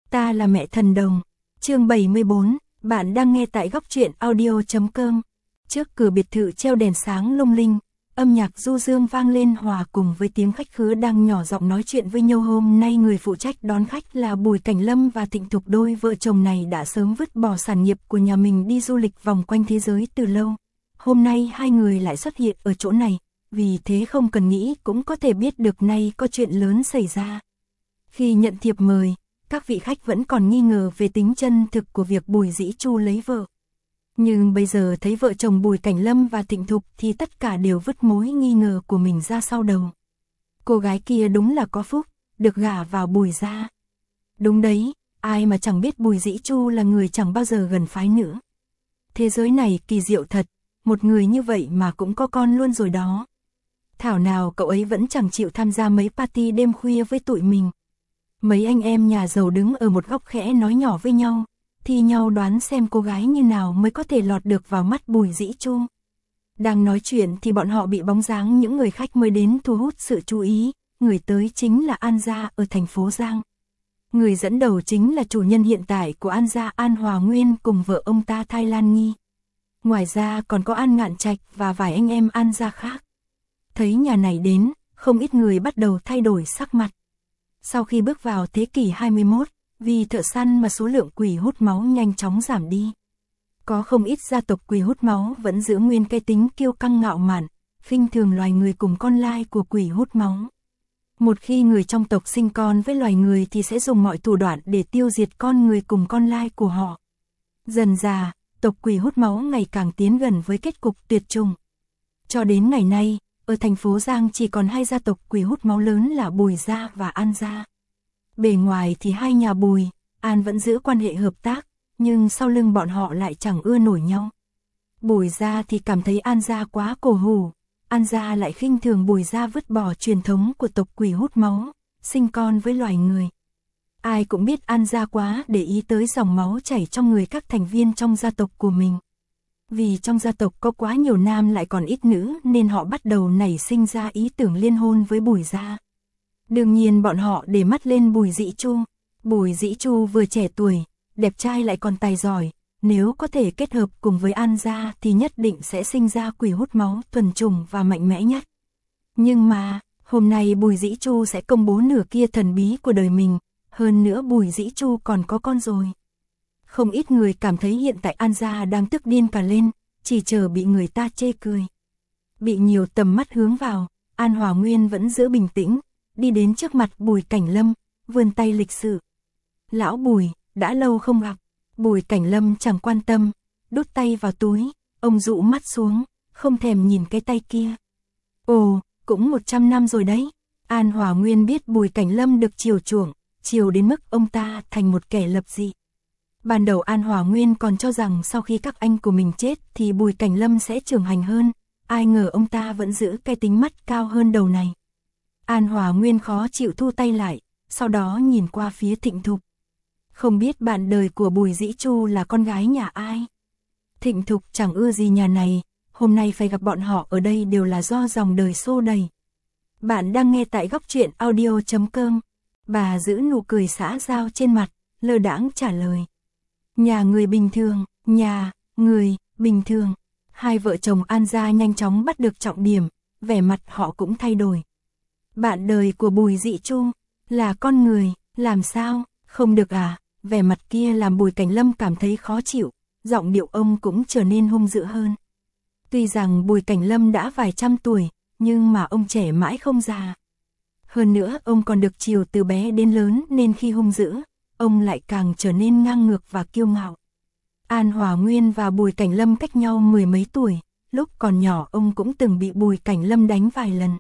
Ta là mẹ thần đồng. Chương 74, bạn đang nghe tại góc truyện audio.com. Trước cửa biệt thự treo đèn sáng lung linh, âm nhạc du dương vang lên hòa cùng với tiếng khách khứa đang nhỏ giọng nói chuyện với nhau. Hôm nay người phụ trách đón khách là Bùi Cảnh Lâm và Thịnh Thục. Đôi vợ chồng này đã sớm vứt bỏ sản nghiệp của nhà mình đi du lịch vòng quanh thế giới từ lâu. Hôm nay hai người lại xuất hiện ở chỗ này, vì thế không cần nghĩ cũng có thể biết được nay có chuyện lớn xảy ra. Khi nhận thiệp mời, các vị khách vẫn còn nghi ngờ về tính chân thực của việc Bùi Dĩ Chu lấy vợ. Nhưng bây giờ thấy vợ chồng Bùi Cảnh Lâm và Thịnh Thục thì tất cả đều vứt mối nghi ngờ của mình ra sau đầu. Cô gái kia đúng là có phúc, được gả vào Bùi gia. Đúng đấy, ai mà chẳng biết Bùi Dĩ Chu là người chẳng bao giờ gần phái nữa. Thế giới này kỳ diệu thật, một người như vậy mà cũng có con luôn rồi đó. Thảo nào cậu ấy vẫn chẳng chịu tham gia mấy party đêm khuya với tụi mình. Mấy anh em nhà giàu đứng ở một góc khẽ nói nhỏ với nhau, thi nhau đoán xem cô gái như nào mới có thể lọt được vào mắt Bùi Dĩ Chu. Đang nói chuyện thì bọn họ bị bóng dáng những người khách mới đến thu hút sự chú ý. Người tới chính là An gia ở thành phố Giang. Người dẫn đầu chính là chủ nhân hiện tại của An gia, An Hòa Nguyên cùng vợ ông ta Thái Lan Nghi. Ngoài ra còn có An Ngạn Trạch và vài anh em An gia khác. Thấy nhà này đến, không ít người bắt đầu thay đổi sắc mặt. Sau khi bước vào thế kỷ 21, vì thợ săn mà số lượng quỷ hút máu nhanh chóng giảm đi. Có không ít gia tộc quỷ hút máu vẫn giữ nguyên cái tính kiêu căng ngạo mạn, khinh thường loài người cùng con lai của quỷ hút máu. Một khi người trong tộc sinh con với loài người thì sẽ dùng mọi thủ đoạn để tiêu diệt con người cùng con lai của họ. Dần dà, tộc quỷ hút máu ngày càng tiến gần với kết cục tuyệt chủng. Cho đến ngày nay, ở thành phố Giang chỉ còn hai gia tộc quỷ hút máu lớn là Bùi gia và An gia. Bề ngoài thì hai nhà Bùi, An vẫn giữ quan hệ hợp tác, nhưng sau lưng bọn họ lại chẳng ưa nổi nhau. Bùi gia thì cảm thấy An gia quá cổ hủ, An gia lại khinh thường Bùi gia vứt bỏ truyền thống của tộc quỷ hút máu, sinh con với loài người. Ai cũng biết An gia quá để ý tới dòng máu chảy trong người các thành viên trong gia tộc của mình. Vì trong gia tộc có quá nhiều nam lại còn ít nữ nên họ bắt đầu nảy sinh ra ý tưởng liên hôn với Bùi gia. Đương nhiên bọn họ để mắt lên Bùi Dĩ Chu. Bùi Dĩ Chu vừa trẻ tuổi, đẹp trai lại còn tài giỏi, nếu có thể kết hợp cùng với An gia thì nhất định sẽ sinh ra quỷ hút máu thuần chủng và mạnh mẽ nhất. Nhưng mà, hôm nay Bùi Dĩ Chu sẽ công bố nửa kia thần bí của đời mình, hơn nữa Bùi Dĩ Chu còn có con rồi. Không ít người cảm thấy hiện tại An gia đang tức điên cả lên, chỉ chờ bị người ta chê cười. Bị nhiều tầm mắt hướng vào, An Hòa Nguyên vẫn giữ bình tĩnh, đi đến trước mặt Bùi Cảnh Lâm, vươn tay lịch sự. Lão Bùi, đã lâu không gặp. Bùi Cảnh Lâm chẳng quan tâm, đút tay vào túi, ông dụ mắt xuống, không thèm nhìn cái tay kia. Ồ, cũng 100 năm rồi đấy. An Hòa Nguyên biết Bùi Cảnh Lâm được chiều chuộng, chiều đến mức ông ta thành một kẻ lập dị. Ban đầu An Hòa Nguyên còn cho rằng sau khi các anh của mình chết thì Bùi Cảnh Lâm sẽ trưởng thành hơn, ai ngờ ông ta vẫn giữ cái tính mắt cao hơn đầu này. An Hòa Nguyên khó chịu thu tay lại, sau đó nhìn qua phía Thịnh Thục. Không biết bạn đời của Bùi Dĩ Chu là con gái nhà ai? Thịnh Thục chẳng ưa gì nhà này, hôm nay phải gặp bọn họ ở đây đều là do dòng đời xô đẩy. Bạn đang nghe tại góc truyện audio.com. Bà giữ nụ cười xã giao trên mặt, lơ đãng trả lời. Nhà người bình thường, nhà người bình thường. Hai vợ chồng An gia nhanh chóng bắt được trọng điểm, vẻ mặt họ cũng thay đổi. Bạn đời của Bùi Dĩ Chu là con người, làm sao? Không được à? Vẻ mặt kia làm Bùi Cảnh Lâm cảm thấy khó chịu, giọng điệu ông cũng trở nên hung dữ hơn. Tuy rằng Bùi Cảnh Lâm đã vài trăm tuổi, nhưng mà ông trẻ mãi không già. Hơn nữa ông còn được chiều từ bé đến lớn nên khi hung dữ, ông lại càng trở nên ngang ngược và kiêu ngạo. An Hòa Nguyên và Bùi Cảnh Lâm cách nhau mười mấy tuổi, lúc còn nhỏ ông cũng từng bị Bùi Cảnh Lâm đánh vài lần.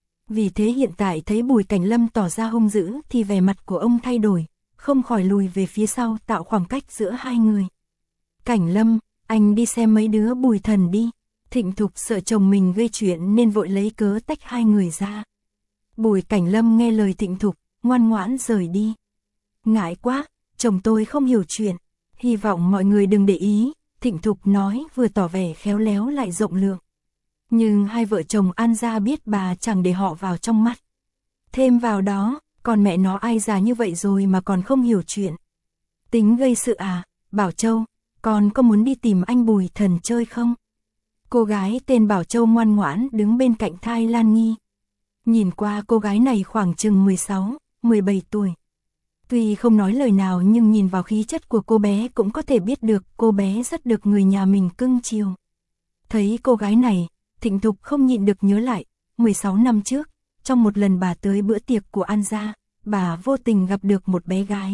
Vì thế hiện tại thấy Bùi Cảnh Lâm tỏ ra hung dữ thì vẻ mặt của ông thay đổi, không khỏi lùi về phía sau tạo khoảng cách giữa hai người. Cảnh Lâm, anh đi xem mấy đứa Bùi Thần đi. Thịnh Thục sợ chồng mình gây chuyện nên vội lấy cớ tách hai người ra. Bùi Cảnh Lâm nghe lời Thịnh Thục, ngoan ngoãn rời đi. Ngại quá, chồng tôi không hiểu chuyện, hy vọng mọi người đừng để ý, Thịnh Thục nói vừa tỏ vẻ khéo léo lại rộng lượng. Nhưng hai vợ chồng An gia biết bà chẳng để họ vào trong mắt. Thêm vào đó, còn mẹ nó ai già như vậy rồi mà còn không hiểu chuyện. Tính gây sự à, Bảo Châu, con có muốn đi tìm anh Bùi Thần chơi không? Cô gái tên Bảo Châu ngoan ngoãn đứng bên cạnh Thái Lan Nghi. Nhìn qua cô gái này khoảng chừng 16, 17 tuổi. Tuy không nói lời nào nhưng nhìn vào khí chất của cô bé cũng có thể biết được cô bé rất được người nhà mình cưng chiều. Thấy cô gái này, Thịnh Thục không nhịn được nhớ lại, 16 năm trước, trong một lần bà tới bữa tiệc của An gia, bà vô tình gặp được một bé gái.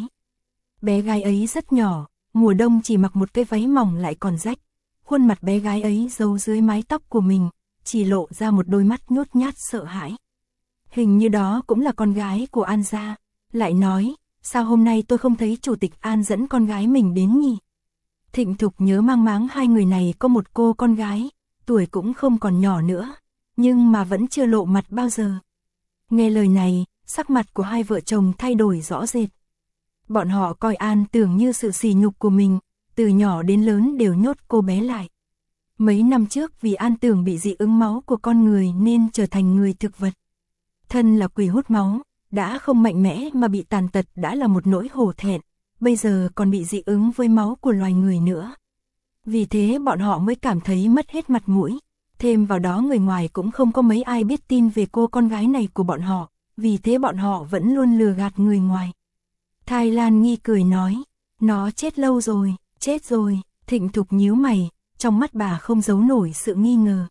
Bé gái ấy rất nhỏ, mùa đông chỉ mặc một cái váy mỏng lại còn rách. Khuôn mặt bé gái ấy giấu dưới mái tóc của mình, chỉ lộ ra một đôi mắt nhút nhát sợ hãi. Hình như đó cũng là con gái của An gia. Lại nói, sao hôm nay tôi không thấy chủ tịch An dẫn con gái mình đến nhỉ? Thịnh Thục nhớ mang máng hai người này có một cô con gái, tuổi cũng không còn nhỏ nữa, nhưng mà vẫn chưa lộ mặt bao giờ. Nghe lời này, sắc mặt của hai vợ chồng thay đổi rõ rệt. Bọn họ coi An Tưởng như sự sỉ nhục của mình, từ nhỏ đến lớn đều nhốt cô bé lại. Mấy năm trước vì An Tưởng bị dị ứng máu của con người nên trở thành người thực vật. Thân là quỷ hút máu, đã không mạnh mẽ mà bị tàn tật đã là một nỗi hổ thẹn, bây giờ còn bị dị ứng với máu của loài người nữa. Vì thế bọn họ mới cảm thấy mất hết mặt mũi, thêm vào đó người ngoài cũng không có mấy ai biết tin về cô con gái này của bọn họ, vì thế bọn họ vẫn luôn lừa gạt người ngoài. Thái Lan Nghi cười nói, nó chết lâu rồi, chết rồi. Thịnh Thục nhíu mày, trong mắt bà không giấu nổi sự nghi ngờ.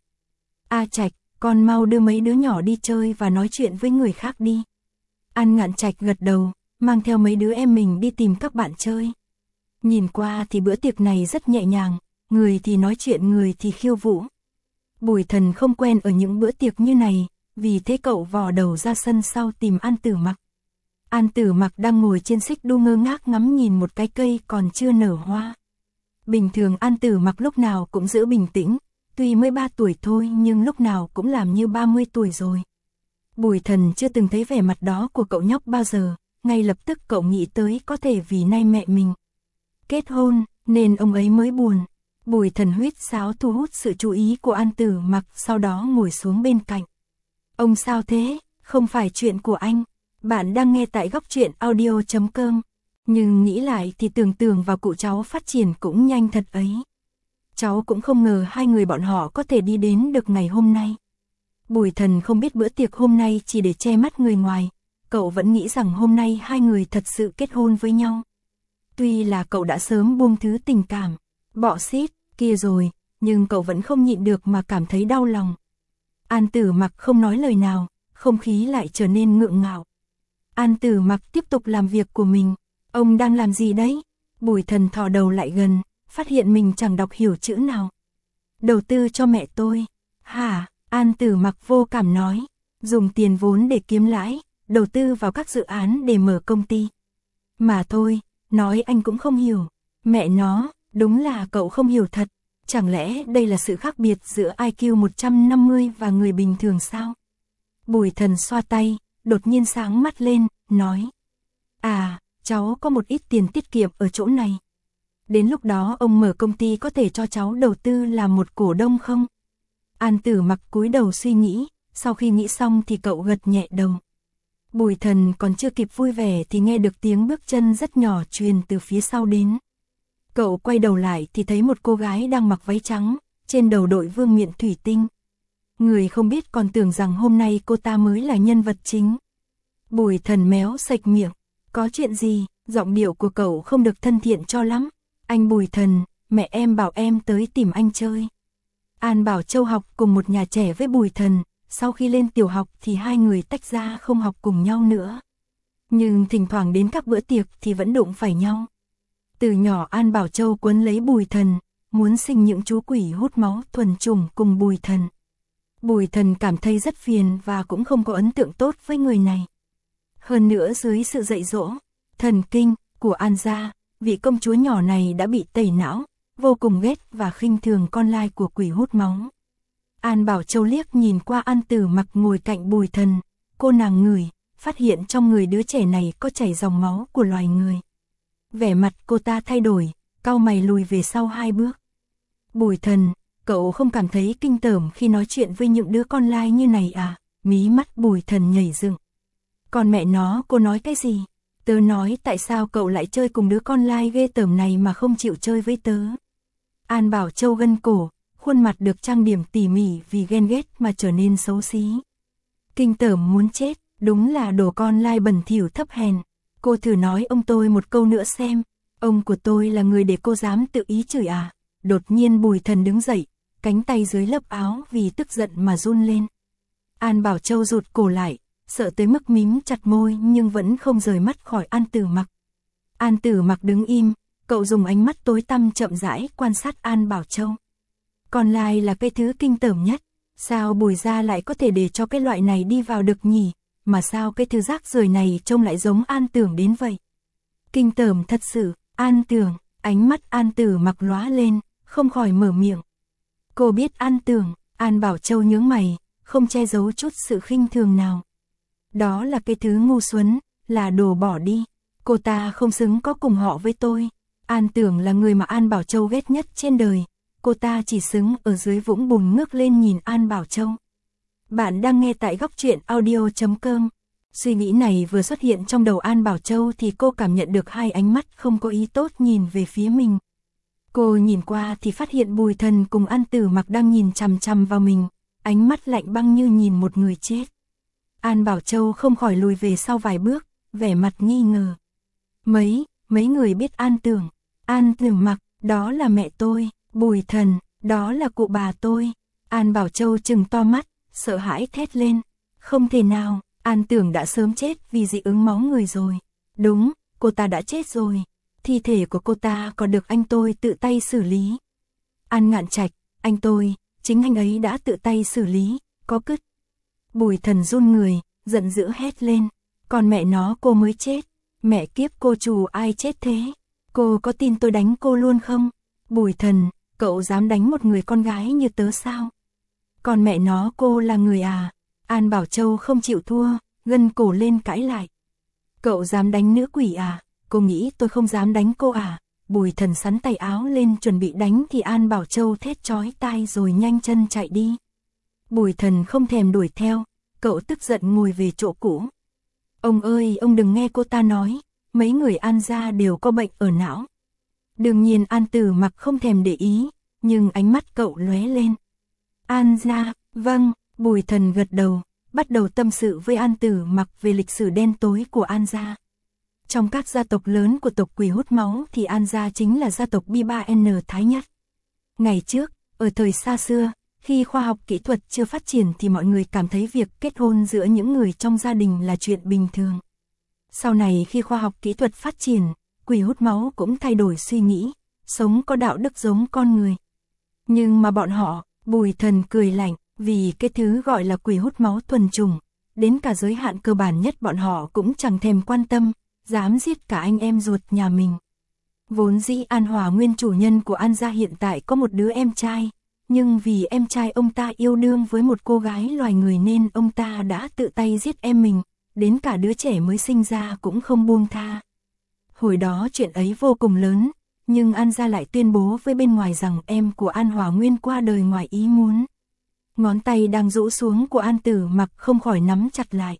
A Trạch, con mau đưa mấy đứa nhỏ đi chơi và nói chuyện với người khác đi. An Ngạn Trạch gật đầu, mang theo mấy đứa em mình đi tìm các bạn chơi. Nhìn qua thì bữa tiệc này rất nhẹ nhàng, người thì nói chuyện người thì khiêu vũ. Bùi Thần không quen ở những bữa tiệc như này, vì thế cậu vò đầu ra sân sau tìm An Tử Mặc. An Tử Mặc đang ngồi trên xích đu ngơ ngác ngắm nhìn một cái cây còn chưa nở hoa. Bình thường An Tử Mặc lúc nào cũng giữ bình tĩnh, tuy mới 3 tuổi thôi nhưng lúc nào cũng làm như 30 tuổi rồi. Bùi Thần chưa từng thấy vẻ mặt đó của cậu nhóc bao giờ, ngay lập tức cậu nghĩ tới có thể vì nay mẹ mình kết hôn, nên ông ấy mới buồn. Bùi Thần huýt sáo thu hút sự chú ý của An Tử Mặc, sau đó ngồi xuống bên cạnh. Ông sao thế, không phải chuyện của anh. Bạn đang nghe tại góc truyện audio.com. Nhưng nghĩ lại thì tưởng tượng vào cụ cháu phát triển cũng nhanh thật ấy. Cháu cũng không ngờ hai người bọn họ có thể đi đến được ngày hôm nay. Bùi Thần không biết bữa tiệc hôm nay chỉ để che mắt người ngoài. Cậu vẫn nghĩ rằng hôm nay hai người thật sự kết hôn với nhau. Tuy là cậu đã sớm buông thứ tình cảm, bọ xít, kia rồi, nhưng cậu vẫn không nhịn được mà cảm thấy đau lòng. An Tử Mặc không nói lời nào, không khí lại trở nên ngượng ngạo. An Tử Mặc tiếp tục làm việc của mình. Ông đang làm gì đấy? Bùi Thần thò đầu lại gần, phát hiện mình chẳng đọc hiểu chữ nào. Đầu tư cho mẹ tôi. Hả? An Tử Mặc vô cảm nói. Dùng tiền vốn để kiếm lãi, đầu tư vào các dự án để mở công ty. Mà thôi, nói anh cũng không hiểu. Mẹ nó, đúng là cậu không hiểu thật. Chẳng lẽ đây là sự khác biệt giữa IQ 150 và người bình thường sao? Bùi Thần xoa tay, đột nhiên sáng mắt lên, nói. À, cháu có một ít tiền tiết kiệm ở chỗ này. Đến lúc đó ông mở công ty có thể cho cháu đầu tư làm một cổ đông không? An Tử Mặc cúi đầu suy nghĩ, sau khi nghĩ xong thì cậu gật nhẹ đầu. Bùi Thần còn chưa kịp vui vẻ thì nghe được tiếng bước chân rất nhỏ truyền từ phía sau đến. Cậu quay đầu lại thì thấy một cô gái đang mặc váy trắng, trên đầu đội vương miện thủy tinh. Người không biết còn tưởng rằng hôm nay cô ta mới là nhân vật chính. Bùi Thần méo sạch miệng. Có chuyện gì? Giọng điệu của cậu không được thân thiện cho lắm. Anh Bùi Thần, mẹ em bảo em tới tìm anh chơi. An Bảo Châu học cùng một nhà trẻ với Bùi Thần, sau khi lên tiểu học thì hai người tách ra không học cùng nhau nữa. Nhưng thỉnh thoảng đến các bữa tiệc thì vẫn đụng phải nhau. Từ nhỏ An Bảo Châu quấn lấy Bùi Thần, muốn sinh những chú quỷ hút máu thuần chủng cùng Bùi Thần. Bùi Thần cảm thấy rất phiền và cũng không có ấn tượng tốt với người này. Hơn nữa dưới sự dạy dỗ, thần kinh của An gia, vị công chúa nhỏ này đã bị tẩy não, vô cùng ghét và khinh thường con lai của quỷ hút máu. An Bảo Châu liếc nhìn qua An Tử Mặc ngồi cạnh Bùi Thần, cô nàng ngửi, phát hiện trong người đứa trẻ này có chảy dòng máu của loài người. Vẻ mặt cô ta thay đổi, cau mày lùi về sau 2 bước. Bùi Thần, cậu không cảm thấy kinh tởm khi nói chuyện với những đứa con lai như này à? Mí mắt Bùi Thần nhảy dựng. Còn mẹ nó, cô nói cái gì? Tớ nói tại sao cậu lại chơi cùng đứa con lai ghê tởm này mà không chịu chơi với tớ. An Bảo Châu gân cổ, khuôn mặt được trang điểm tỉ mỉ vì ghen ghét mà trở nên xấu xí. Kinh tởm muốn chết, đúng là đồ con lai bẩn thỉu thấp hèn. Cô thử nói ông tôi một câu nữa xem, ông của tôi là người để cô dám tự ý chửi à? Đột nhiên Bùi Thần đứng dậy, cánh tay dưới lớp áo vì tức giận mà run lên. An Bảo Châu rụt cổ lại, sợ tới mức mím chặt môi nhưng vẫn không rời mắt khỏi An Tử Mặc. An Tử Mặc đứng im, cậu dùng ánh mắt tối tăm chậm rãi quan sát An Bảo Châu. Còn lai là cái thứ kinh tởm nhất, sao Bùi gia lại có thể để cho cái loại này đi vào được nhỉ, mà sao cái thứ rác rưởi này trông lại giống An Tưởng đến vậy. Kinh tởm thật sự, An Tưởng, ánh mắt An Tử Mặc lóa lên, không khỏi mở miệng. Cô biết An Tưởng, An Bảo Châu nhướng mày, không che giấu chút sự khinh thường nào. Đó là cái thứ ngu xuẩn, là đồ bỏ đi, cô ta không xứng có cùng họ với tôi. An Tưởng là người mà An Bảo Châu ghét nhất trên đời, cô ta chỉ xứng ở dưới vũng bùn ngước lên nhìn An Bảo Châu. Bạn đang nghe tại góc truyện audio.com. Suy nghĩ này vừa xuất hiện trong đầu An Bảo Châu thì cô cảm nhận được hai ánh mắt không có ý tốt nhìn về phía mình. Cô nhìn qua thì phát hiện Bùi Thần cùng An Tử Mặc đang nhìn chằm chằm vào mình, ánh mắt lạnh băng như nhìn một người chết. An Bảo Châu không khỏi lùi về sau vài bước, vẻ mặt nghi ngờ. Mấy người biết An Tưởng, An Tử Mặc, đó là mẹ tôi, Bùi Thần, đó là cụ bà tôi. An Bảo Châu trừng to mắt, sợ hãi thét lên. Không thể nào, An Tưởng đã sớm chết vì dị ứng máu người rồi. Đúng, cô ta đã chết rồi. Thi thể của cô ta còn được anh tôi tự tay xử lý. An Ngạn Trạch, anh tôi, chính anh ấy đã tự tay xử lý, có cứt. Bùi Thần run người, giận dữ hét lên. Còn mẹ nó cô mới chết. Mẹ kiếp cô chủ ai chết thế? Cô có tin tôi đánh cô luôn không? Bùi Thần, cậu dám đánh một người con gái như tớ sao? Còn mẹ nó cô là người à? An Bảo Châu không chịu thua, gân cổ lên cãi lại. Cậu dám đánh nữ quỷ à? Cô nghĩ tôi không dám đánh cô à? Bùi Thần sắn tay áo lên chuẩn bị đánh thì An Bảo Châu thét chói tai rồi nhanh chân chạy đi. Bùi Thần không thèm đuổi theo, cậu tức giận ngồi về chỗ cũ. Ông ơi, ông đừng nghe cô ta nói, mấy người An gia đều có bệnh ở não. Đương nhiên An Tử Mặc không thèm để ý, nhưng ánh mắt cậu lóe lên. An gia, vâng, Bùi Thần gật đầu, bắt đầu tâm sự với An Tử Mặc về lịch sử đen tối của An gia. Trong các gia tộc lớn của tộc quỷ hút máu thì An gia chính là gia tộc B3N thái nhất. Ngày trước, ở thời xa xưa, khi khoa học kỹ thuật chưa phát triển thì mọi người cảm thấy việc kết hôn giữa những người trong gia đình là chuyện bình thường. Sau này khi khoa học kỹ thuật phát triển, quỷ hút máu cũng thay đổi suy nghĩ, sống có đạo đức giống con người. Nhưng mà bọn họ, Bùi Thần cười lạnh, vì cái thứ gọi là quỷ hút máu thuần chủng, đến cả giới hạn cơ bản nhất bọn họ cũng chẳng thèm quan tâm, dám giết cả anh em ruột nhà mình. Vốn dĩ An Hòa nguyên chủ nhân của An gia hiện tại có một đứa em trai, nhưng vì em trai ông ta yêu đương với một cô gái loài người nên ông ta đã tự tay giết em mình, đến cả đứa trẻ mới sinh ra cũng không buông tha. Hồi đó chuyện ấy vô cùng lớn, nhưng An gia lại tuyên bố với bên ngoài rằng em của An Hòa Nguyên qua đời ngoài ý muốn. Ngón tay đang rũ xuống của An Tử Mặc không khỏi nắm chặt lại.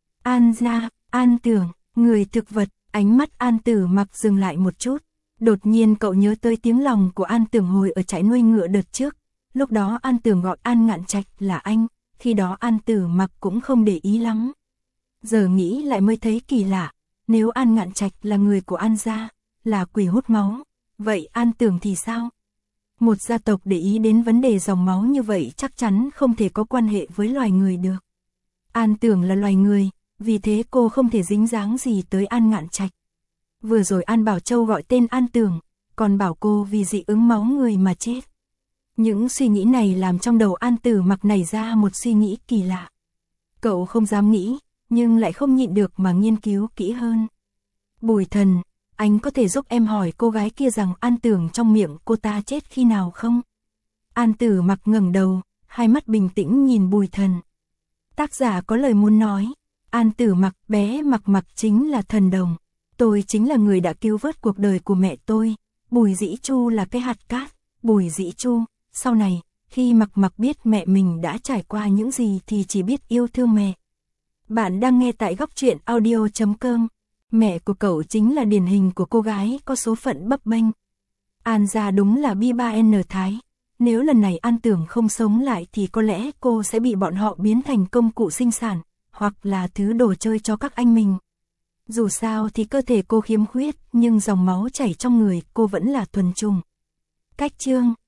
An gia, An Tưởng, người thực vật, ánh mắt An Tử Mặc dừng lại một chút. Đột nhiên cậu nhớ tới tiếng lòng của An Tưởng hồi ở trại nuôi ngựa đợt trước. Lúc đó An Tưởng gọi An Ngạn Trạch là anh, khi đó An Tử Mặc cũng không để ý lắm. Giờ nghĩ lại mới thấy kỳ lạ, nếu An Ngạn Trạch là người của An gia, là quỷ hút máu, vậy An Tưởng thì sao? Một gia tộc để ý đến vấn đề dòng máu như vậy chắc chắn không thể có quan hệ với loài người được. An Tưởng là loài người, vì thế cô không thể dính dáng gì tới An Ngạn Trạch. Vừa rồi An Bảo Châu gọi tên An Tưởng, còn bảo cô vì dị ứng máu người mà chết. Những suy nghĩ này làm trong đầu An Tử Mặc nảy ra một suy nghĩ kỳ lạ. Cậu không dám nghĩ, nhưng lại không nhịn được mà nghiên cứu kỹ hơn. Bùi Thần, anh có thể giúp em hỏi cô gái kia rằng An Tưởng trong miệng cô ta chết khi nào không? An Tử Mặc ngẩng đầu, hai mắt bình tĩnh nhìn Bùi Thần. Tác giả có lời muốn nói, An Tử Mặc bé Mặc chính là thần đồng. Tôi chính là người đã cứu vớt cuộc đời của mẹ tôi. Bùi Dĩ Chu là cái hạt cát. Bùi Dĩ Chu, sau này, khi Mặc biết mẹ mình đã trải qua những gì thì chỉ biết yêu thương mẹ. Bạn đang nghe tại góc truyện audio.com. Mẹ của cậu chính là điển hình của cô gái có số phận bấp bênh. An gia đúng là bi-ba-N Thái. Nếu lần này An Tưởng không sống lại thì có lẽ cô sẽ bị bọn họ biến thành công cụ sinh sản, hoặc là thứ đồ chơi cho các anh mình. Dù sao thì cơ thể cô khiếm khuyết, nhưng dòng máu chảy trong người cô vẫn là thuần chủng. Cách chương